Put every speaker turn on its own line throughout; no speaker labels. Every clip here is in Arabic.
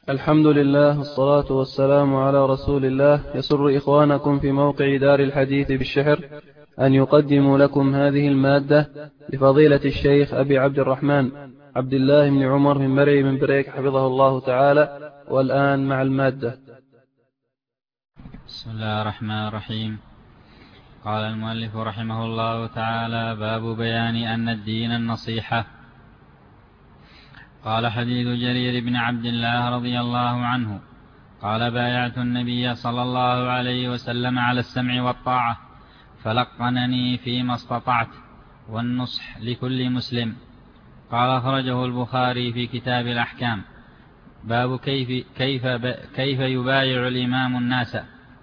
الحمد لله والصلاة والسلام على رسول الله. يسر إخوانكم في موقع دار الحديث بالشحر أن يقدموا لكم هذه المادة لفضيلة الشيخ أبي عبد الرحمن عبد الله بن عمر من مرعي من بريك حفظه الله تعالى. والآن مع المادة.
بسم الله الرحمن الرحيم. قال المؤلف رحمه الله تعالى: باب بيان أن الدين النصيحة. قال حديث جرير بن عبد الله رضي الله عنه قال: بايعت النبي صلى الله عليه وسلم على السمع والطاعة فلقنني فيما استطعت والنصح لكل مسلم. قال: أخرجه البخاري في كتاب الأحكام. باب كيف يبايع الإمام الناس.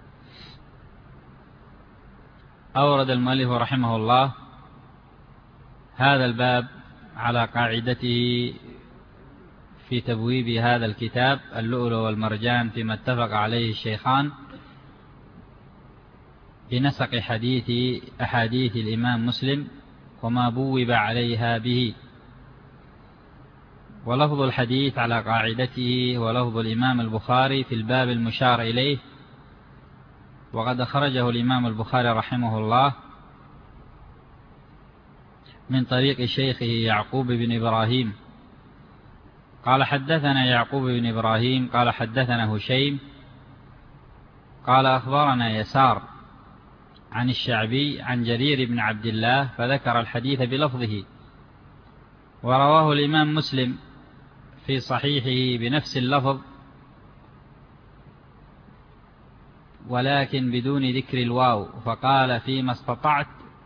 أورد المؤلف رحمه الله هذا الباب على قاعدته في تبويب هذا الكتاب اللؤلؤ والمرجان فيما اتفق عليه الشيخان بنسق أحاديث الإمام مسلم وما بوب عليها به. ولفظ الحديث على قاعدته ولفظ الإمام البخاري في الباب المشار إليه، وقد أخرجه الإمام البخاري رحمه الله من طريق شيخه يعقوب بن إبراهيم قال: حدثنا يعقوب بن إبراهيم قال: حدثنا هشيم قال: أخبرنا يسار عن الشعبي عن جرير بن عبد الله، فذكر الحديث بلفظه. ورواه الإمام مسلم في صحيحه بنفس اللفظ ولكن بدون ذكر الواو، فقال: فيما استطعت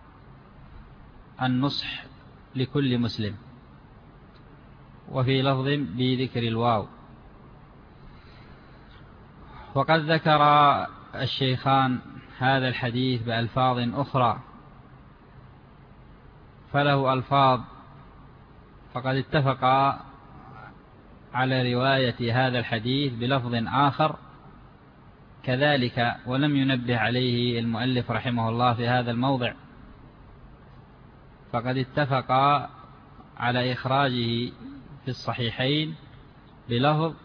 النصح لكل مسلم، وفي لفظ بذكر الواو. وقد ذكر الشيخان هذا الحديث بألفاظ أخرى، فله ألفاظ، فقد اتفقا على رواية هذا الحديث بلفظ آخر كذلك، ولم ينبه عليه المؤلف رحمه الله في هذا الموضع، فقد اتفقا على إخراجه في الصحيحين بلفظ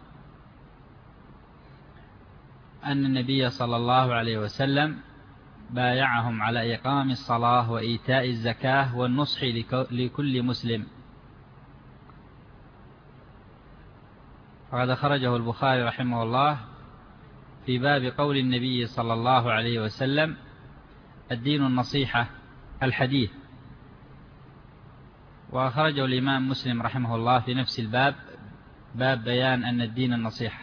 أن النبي صلى الله عليه وسلم بايعهم على إقام الصلاة وإيتاء الزكاة والنصح لكل مسلم. فقد خرجه البخاري رحمه الله في باب قول النبي صلى الله عليه وسلم: الدين النصيحة الحديث. وأخرجه الإمام مسلم رحمه الله في نفس الباب، باب بيان أن الدين النصيحة،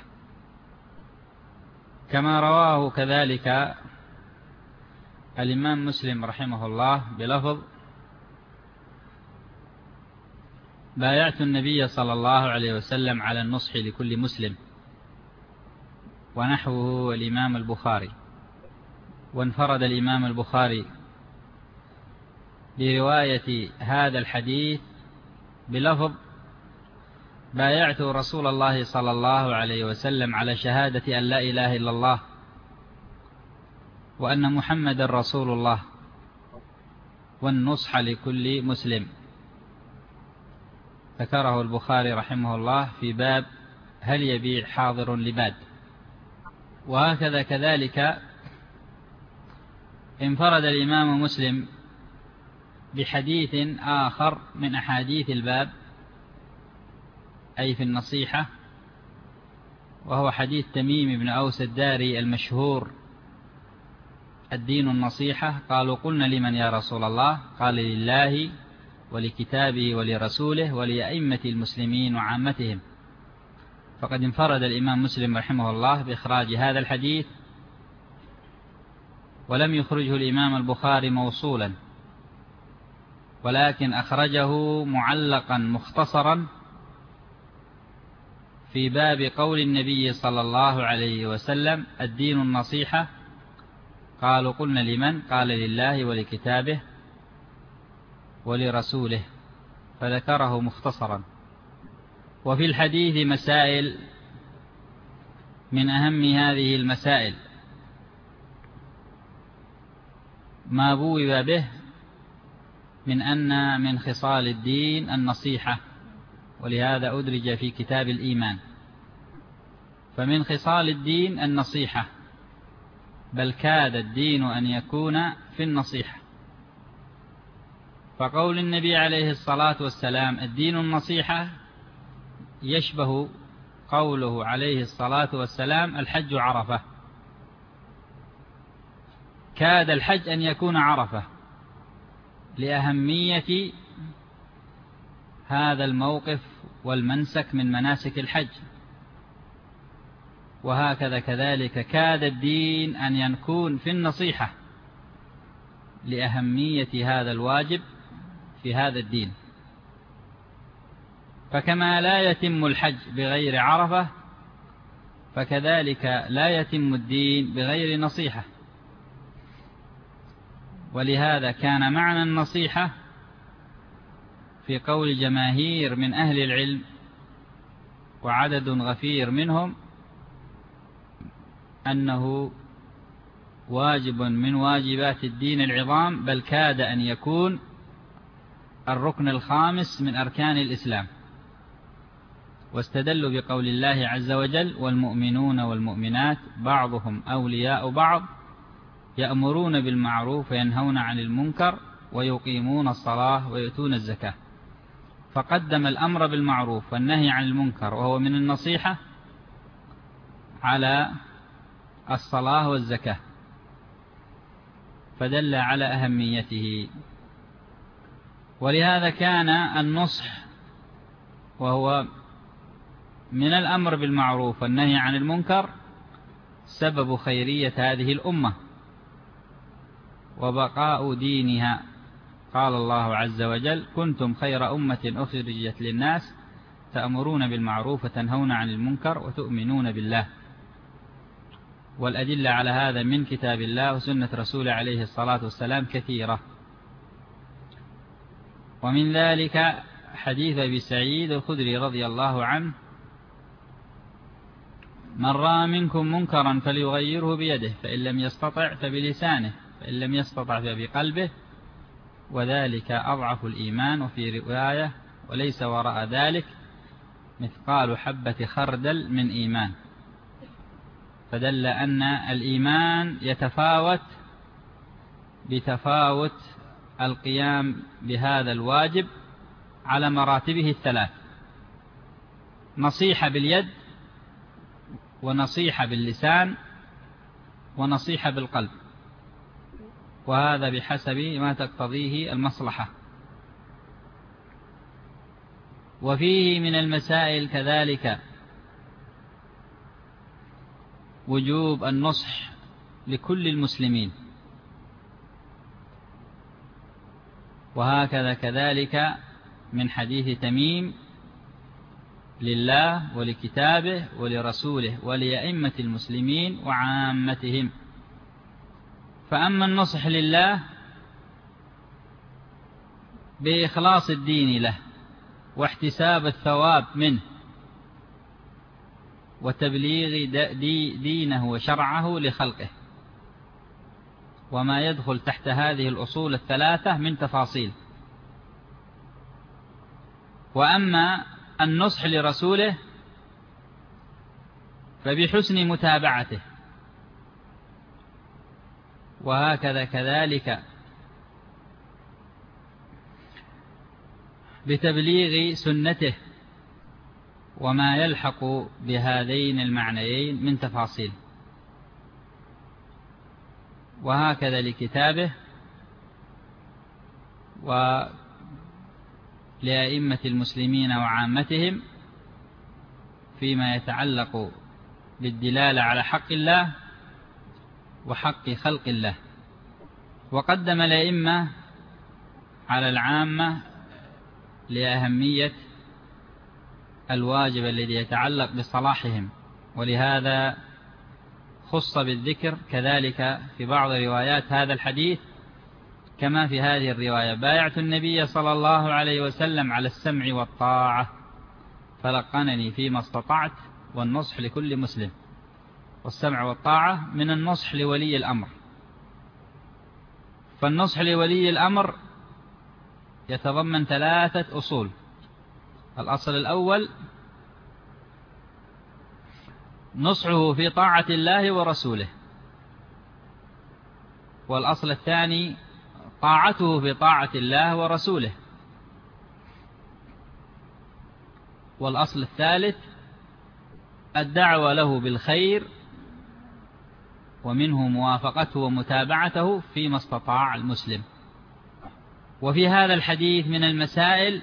كما رواه كذلك الإمام مسلم رحمه الله بلفظ: بايعت النبي صلى الله عليه وسلم على النصح لكل مسلم، ونحوه الإمام البخاري. وانفرد الإمام البخاري برواية هذا الحديث بلفظ: بايعت رسول الله صلى الله عليه وسلم على شهادة أن لا إله إلا الله وأن محمد رسول الله والنصح لكل مسلم. ذكره البخاري رحمه الله في باب هل يبيع حاضر لباد. وهكذا كذلك انفرد الإمام مسلم بحديث آخر من أحاديث الباب أي في النصيحة، وهو حديث تميم بن أوس الداري المشهور: الدين النصيحة. قالوا: قلنا لمن يا رسول الله؟ قال: لله ولكتابه ولرسوله ولأئمة المسلمين وعامتهم. فقد انفرد الإمام مسلم رحمه الله بإخراج هذا الحديث، ولم يخرجه الإمام البخاري موصولا، ولكن أخرجه معلقا مختصرا في باب قول النبي صلى الله عليه وسلم: الدين النصيحة. قالوا: قلنا لمن؟ قال: لله ولكتابه ولرسوله، فذكره مختصرا. وفي الحديث مسائل، من أهم هذه المسائل ما بوب به من أن من خصال الدين النصيحة، ولهذا أدرج في كتاب الإيمان. فمن خصال الدين النصيحة، بل كاد الدين أن يكون في النصيحة. فقول النبي عليه الصلاة والسلام الدين النصيحة يشبه قوله عليه الصلاة والسلام الحج عرفة. كاد الحج أن يكون عرفة لأهمية هذا الموقف والمنسك من مناسك الحج، وهكذا كذلك كاد الدين أن يكون في النصيحة لأهمية هذا الواجب في هذا الدين. فكما لا يتم الحج بغير عرفة، فكذلك لا يتم الدين بغير نصيحة. ولهذا كان معنى النصيحة في قول جماهير من أهل العلم وعدد غفير منهم أنه واجب من واجبات الدين العظام، بل كاد أن يكون الركن الخامس من أركان الإسلام. واستدلوا بقول الله عز وجل: والمؤمنون والمؤمنات بعضهم أولياء بعض يأمرون بالمعروف وينهون عن المنكر ويقيمون الصلاة ويؤتون الزكاة. فقدم الأمر بالمعروف والنهي عن المنكر وهو من النصيحة على الصلاة والزكاة، فدل على أهميته. ولهذا كان النصح وهو من الأمر بالمعروف والنهي عن المنكر سبب خيرية هذه الأمة وبقاء دينها. قال الله عز وجل: كنتم خير أمة أخرجت للناس تأمرون بالمعروف وتنهون عن المنكر وتؤمنون بالله. والأدلة على هذا من كتاب الله وسنة رسوله عليه الصلاة والسلام كثيرة. ومن ذلك حديث أبي سعيد الخدري رضي الله عنه: من رأى منكم منكرا فليغيره بيده، فإن لم يستطع فبلسانه، فإن لم يستطع فبقلبه، وذلك أضعف الإيمان. وفي رواية: وليس وراء ذلك مثقال حبة خردل من إيمان. فدل أن الإيمان يتفاوت بتفاوت القيام بهذا الواجب على مراتبه الثلاث: نصيحة باليد، ونصيحة باللسان، ونصيحة بالقلب، وهذا بحسب ما تقتضيه المصلحة. وفيه من المسائل كذلك وجوب النصح لكل المسلمين، وهكذا كذلك من حديث تميم: لله ولكتابه ولرسوله ولأئمة المسلمين وعامتهم. فأما النصح لله بإخلاص الدين له واحتساب الثواب منه وتبليغ دينه وشرعه لخلقه، وما يدخل تحت هذه الأصول الثلاثة من تفاصيل. وأما النصح لرسوله فبحسن متابعته، وهكذا كذلك بتبليغ سنته وما يلحق بهذين المعنيين من تفاصيل، وهكذا لكتابه ولأئمة المسلمين وعامتهم فيما يتعلق بالدلالة على حق الله وحق خلق الله. وقدم الأئمة على العامة لأهمية الواجب الذي يتعلق بصلاحهم، ولهذا خص بالذكر كذلك في بعض روايات هذا الحديث، كما في هذه الرواية: بايعت النبي صلى الله عليه وسلم على السمع والطاعة فلقنني فيما استطعت، والنصح لكل مسلم. والسمع والطاعة من النصح لولي الأمر. فالنصح لولي الأمر يتضمن ثلاثة أصول: الأصل الأول نصحه في طاعة الله ورسوله. والأصل الثاني طاعته في طاعة الله ورسوله. والأصل الثالث الدعوة له بالخير، ومنه موافقته ومتابعته فيما استطاع المسلم. وفي هذا الحديث من المسائل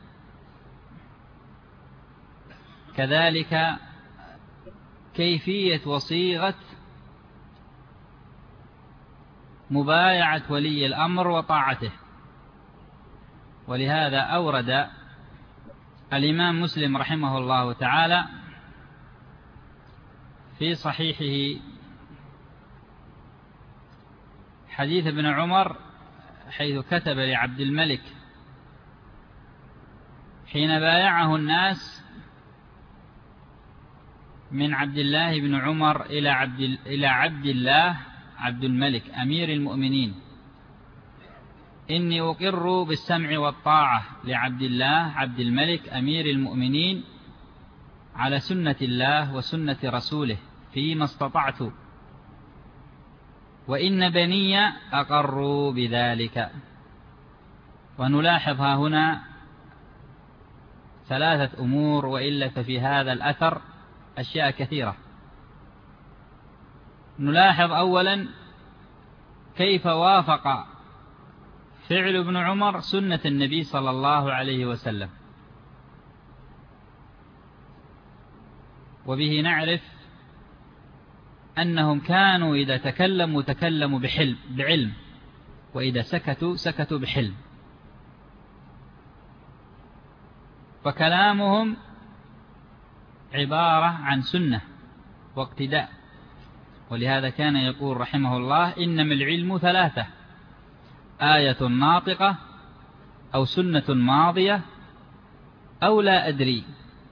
كذلك كيفية وصيغة مبايعة ولي الأمر وطاعته. ولهذا أورد الإمام مسلم رحمه الله تعالى في صحيحه حديث ابن عمر حيث كتب لعبد الملك حين بايعه الناس من عبد الله بن عمر إلى عبد الله عبد الملك أمير المؤمنين: إني أقر بالسمع والطاعة لعبد الله عبد الملك أمير المؤمنين على سنة الله وسنة رسوله فيما استطعت، وإن بني أقروا بذلك. ونلاحظ ها هنا ثلاثة أمور، وإلا ففي هذا الأثر أشياء كثيرة. نلاحظ أولا كيف وافق فعل ابن عمر سنة النبي صلى الله عليه وسلم، وبه نعرف أنهم كانوا إذا تكلموا بعلم، وإذا سكتوا بحلم، فكلامهم عبارة عن سنة واقتداء. ولهذا كان يقول رحمه الله: إنما العلم ثلاثة: آية ناطقة، أو سنة ماضية، أو لا أدري.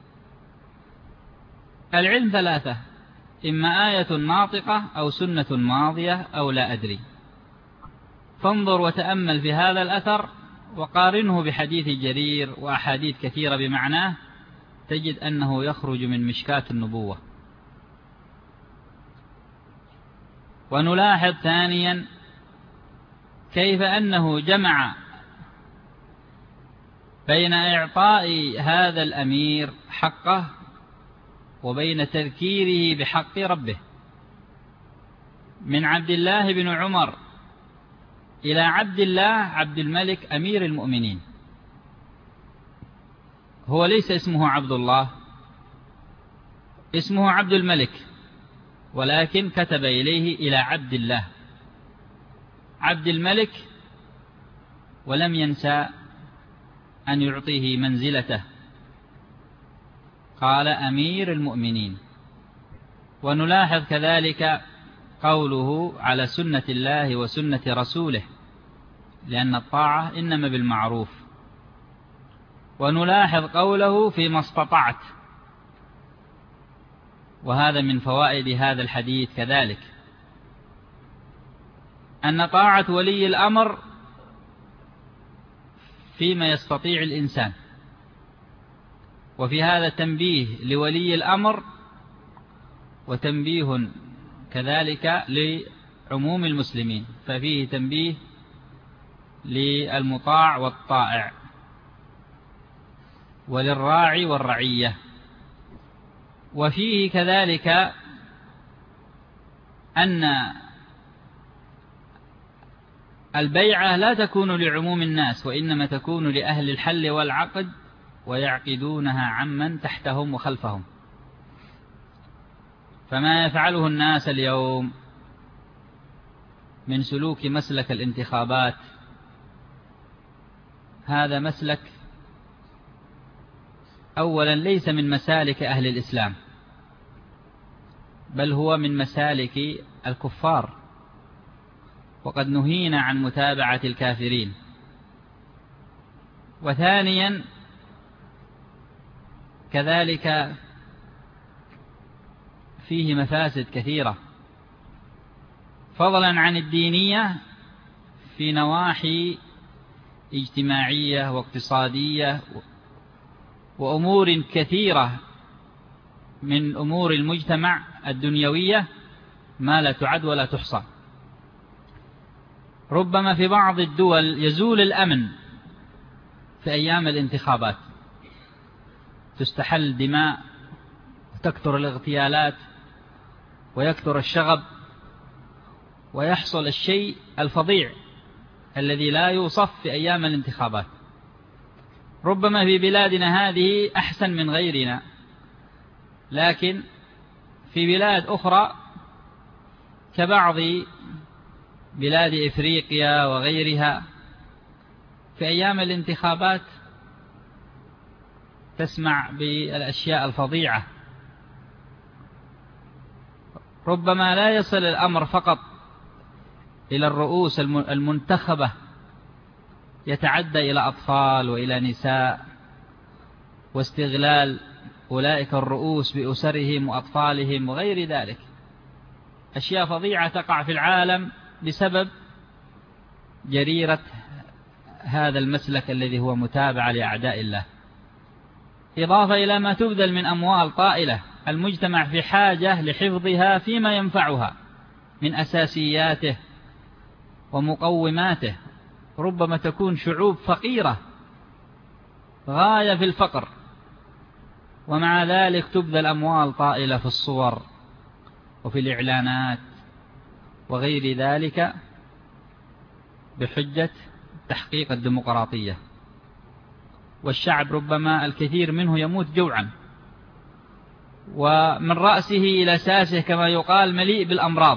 العلم ثلاثة: إما آية ناطقة، أو سنة ماضية، أو لا أدري. فانظر وتأمل في هذا الأثر وقارنه بحديث جرير وأحاديث كثيرة بمعناه، تجد أنه يخرج من مشكاة النبوة. ونلاحظ ثانيا كيف أنه جمع بين إعطاء هذا الأمير حقه وبين تذكيره بحق ربه. من عبد الله بن عمر إلى عبد الله عبد الملك أمير المؤمنين، هو ليس اسمه عبد الله، اسمه عبد الملك، ولكن كتب إليه إلى عبد الله عبد الملك، ولم ينسى أن يعطيه منزلته، قال أمير المؤمنين. ونلاحظ كذلك قوله على سنة الله وسنة رسوله، لأن الطاعة إنما بالمعروف. ونلاحظ قوله فيما استطعت، وهذا من فوائد هذا الحديث كذلك، أن طاعة ولي الأمر فيما يستطيع الإنسان. وفي هذا تنبيه لولي الأمر، وتنبيه كذلك لعموم المسلمين، ففيه تنبيه للمطاع والطائع، وللراعي والرعية. وفيه كذلك أن البيعة لا تكون لعموم الناس، وإنما تكون لأهل الحل والعقد، ويعقدونها عمن تحتهم وخلفهم. فما يفعله الناس اليوم من سلوك مسلك الانتخابات، هذا مسلك أولا ليس من مسالك أهل الإسلام، بل هو من مسالك الكفار، وقد نهينا عن متابعة الكافرين. وثانيا كذلك فيه مفاسد كثيرة، فضلا عن الدينية، في نواحي اجتماعية واقتصادية وأمور كثيرة من أمور المجتمع الدنيوية ما لا تعد ولا تحصى. ربما في بعض الدول يزول الأمن في أيام الانتخابات، تستحل دماء وتكثر الاغتيالات ويكثر الشغب ويحصل الشيء الفظيع الذي لا يوصف في أيام الانتخابات. ربما في بلادنا هذه أحسن من غيرنا، لكن في بلاد أخرى كبعض بلاد إفريقيا وغيرها في أيام الانتخابات تسمع بالأشياء الفظيعة. ربما لا يصل الأمر فقط إلى الرؤوس المنتخبة، يتعدى إلى أطفال وإلى نساء، واستغلال أولئك الرؤوس بأسرهم وأطفالهم وغير ذلك. أشياء فظيعة تقع في العالم بسبب جريرة هذا المسلك الذي هو متابعة لأعداء الله، إضافة إلى ما تبذل من أموال طائلة المجتمع في حاجة لحفظها فيما ينفعها من أساسياته ومقوماته. ربما تكون شعوب فقيرة غاية في الفقر، ومع ذلك تبذل أموال طائلة في الصور وفي الإعلانات وغير ذلك بحجة تحقيق الديمقراطية. والشعب ربما الكثير منه يموت جوعا، ومن رأسه إلى ساسه كما يقال مليء بالأمراض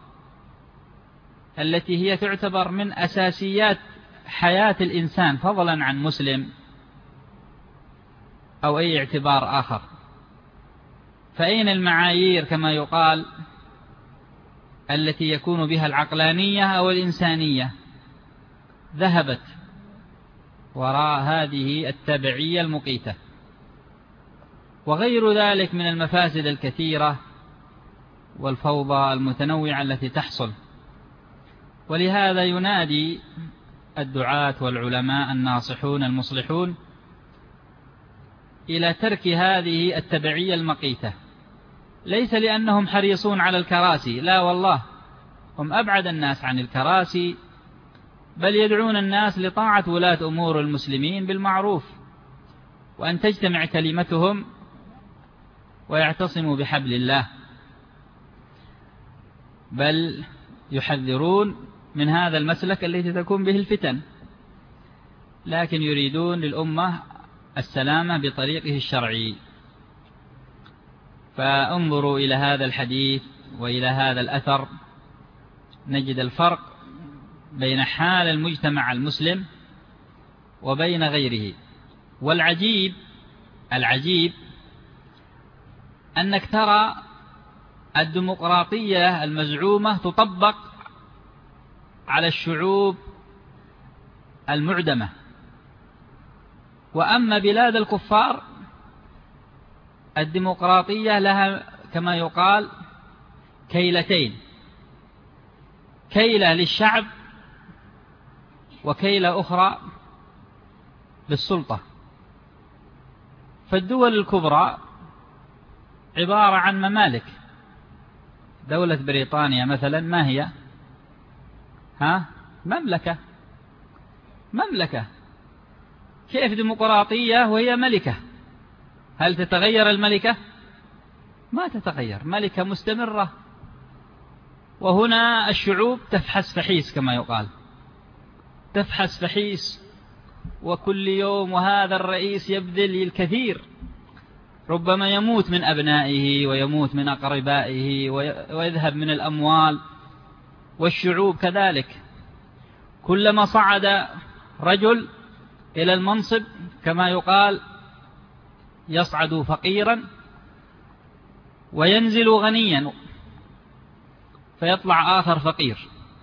التي هي تعتبر من أساسيات حياة الإنسان، فضلا عن مسلم أو أي اعتبار آخر. فأين المعايير كما يقال التي يكون بها العقلانية أو الإنسانية؟ ذهبت وراء هذه التبعية المقيتة وغير ذلك من المفاسد الكثيرة والفوضى المتنوعة التي تحصل. ولهذا ينادي الدعاة والعلماء الناصحون المصلحون إلى ترك هذه التبعية المقيتة، ليس لأنهم حريصون على الكراسي، لا والله، هم أبعد الناس عن الكراسي، بل يدعون الناس لطاعة ولاة أمور المسلمين بالمعروف، وأن تجتمع كلمتهم ويعتصموا بحبل الله، بل يحذرون من هذا المسلك الذي تكون به الفتن، لكن يريدون للأمة السلامة بطريقه الشرعي. فانظروا إلى هذا الحديث وإلى هذا الأثر نجد الفرق بين حال المجتمع المسلم وبين غيره. والعجيب أنك ترى الديمقراطية المزعومة تطبق على الشعوب المعدمة، وأما بلاد الكفار الديمقراطية لها كما يقال كيلتين، كيلة للشعب وكيلة أخرى للسلطة. فالدول الكبرى عبارة عن ممالك. دولة بريطانيا مثلا ما هي؟ مملكة. كيف ديمقراطية وهي ملكة؟ هل تتغير الملكة؟ ما تتغير، ملكة مستمرة. وهنا الشعوب تفحس فحيس كما يقال، تفحس فحيس، وكل يوم وهذا الرئيس يبذل الكثير، ربما يموت من أبنائه ويموت من أقربائه ويذهب من الأموال. والشعوب كذلك، كلما صعد رجل إلى المنصب كما يقال يصعد فقيرا وينزل غنيا فيطلع آخر فقير.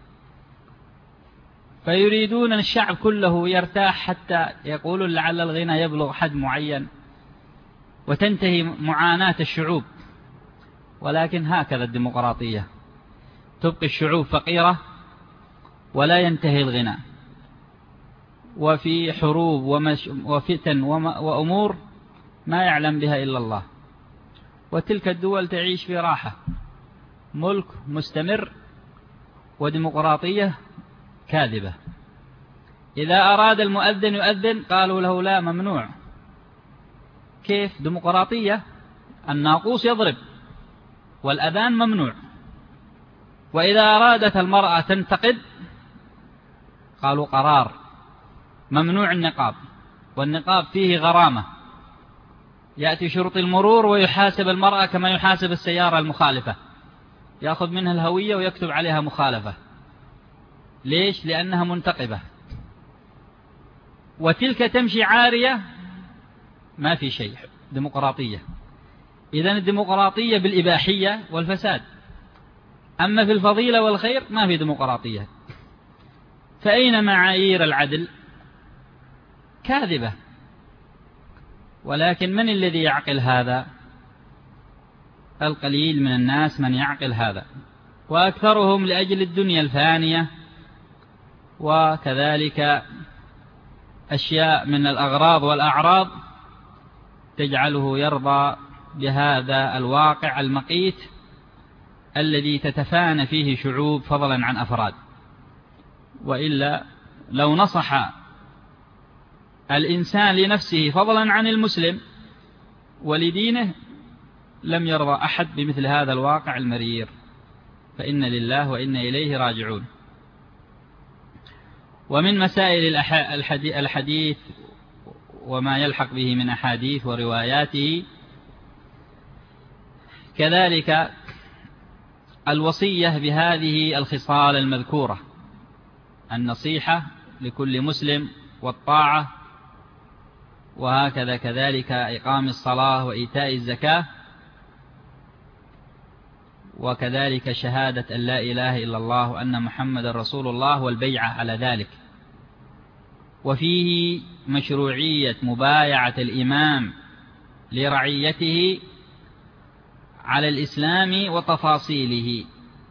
فيريدون أن الشعب كله يرتاح حتى يقولون لعل الغنى يبلغ حد معين وتنتهي معاناة الشعوب. ولكن هكذا الديمقراطية، تبقي الشعوب فقيرة ولا ينتهي الغنى، وفي حروب وفتن وأمور ما يعلم بها إلا الله، وتلك الدول تعيش في راحة. ملك مستمر وديمقراطية كاذبة. إذا أراد المؤذن يؤذن قالوا له لا، ممنوع. كيف ديمقراطية؟ الناقوس يضرب والأذان ممنوع. وإذا أرادت المرأة تنتقد قالوا قرار، ممنوع النقاب، والنقاب فيه غرامة، يأتي شرطي المرور ويحاسب المرأة كما يحاسب السيارة المخالفة، يأخذ منها الهوية ويكتب عليها مخالفة. ليش؟ لأنها منتقبة. وتلك تمشي عارية، ما في شيء، ديمقراطية. إذن الديمقراطية بالإباحية والفساد، أما في الفضيلة والخير ما في ديمقراطية. فأين معايير العدل؟ كاذبة. ولكن من الذي يعقل هذا؟ القليل من الناس من يعقل هذا، وأكثرهم لأجل الدنيا الفانية، وكذلك أشياء من الأغراض والأعراض تجعله يرضى بهذا الواقع المقيت الذي تتفانى فيه شعوب فضلا عن أفراد. وإلا لو نصح الإنسان لنفسه فضلا عن المسلم ولدينه لم يرضى أحد بمثل هذا الواقع المرير. فإن لله وإنا إليه راجعون. ومن مسائل الحديث وما يلحق به من أحاديث ورواياته كذلك الوصية بهذه الخصال المذكورة: النصيحة لكل مسلم، والطاعة، وهكذا كذلك إقام الصلاة وإيتاء الزكاة، وكذلك شهادة أن لا إله إلا الله وأن محمد رسول الله والبيعة على ذلك. وفيه مشروعية مبايعة الإمام لرعيته على الإسلام وتفاصيله،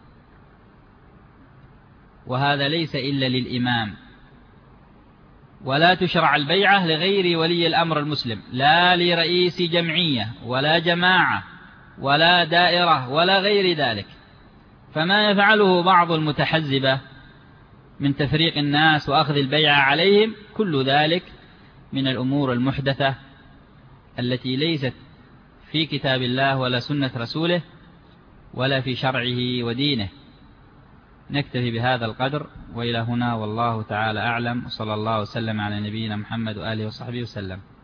وهذا ليس إلا للإمام. ولا تشرع البيعة لغير ولي الأمر المسلم، لا لرئيس جمعية ولا جماعة ولا دائرة ولا غير ذلك. فما يفعله بعض المتحزبة من تفريق الناس وأخذ البيعة عليهم كل ذلك من الأمور المحدثة التي ليست في كتاب الله ولا سنة رسوله ولا في شرعه ودينه. نكتفي بهذا القدر، وإلى هنا والله تعالى أعلم، وصلى الله وسلم على نبينا محمد وآله وصحبه وسلم.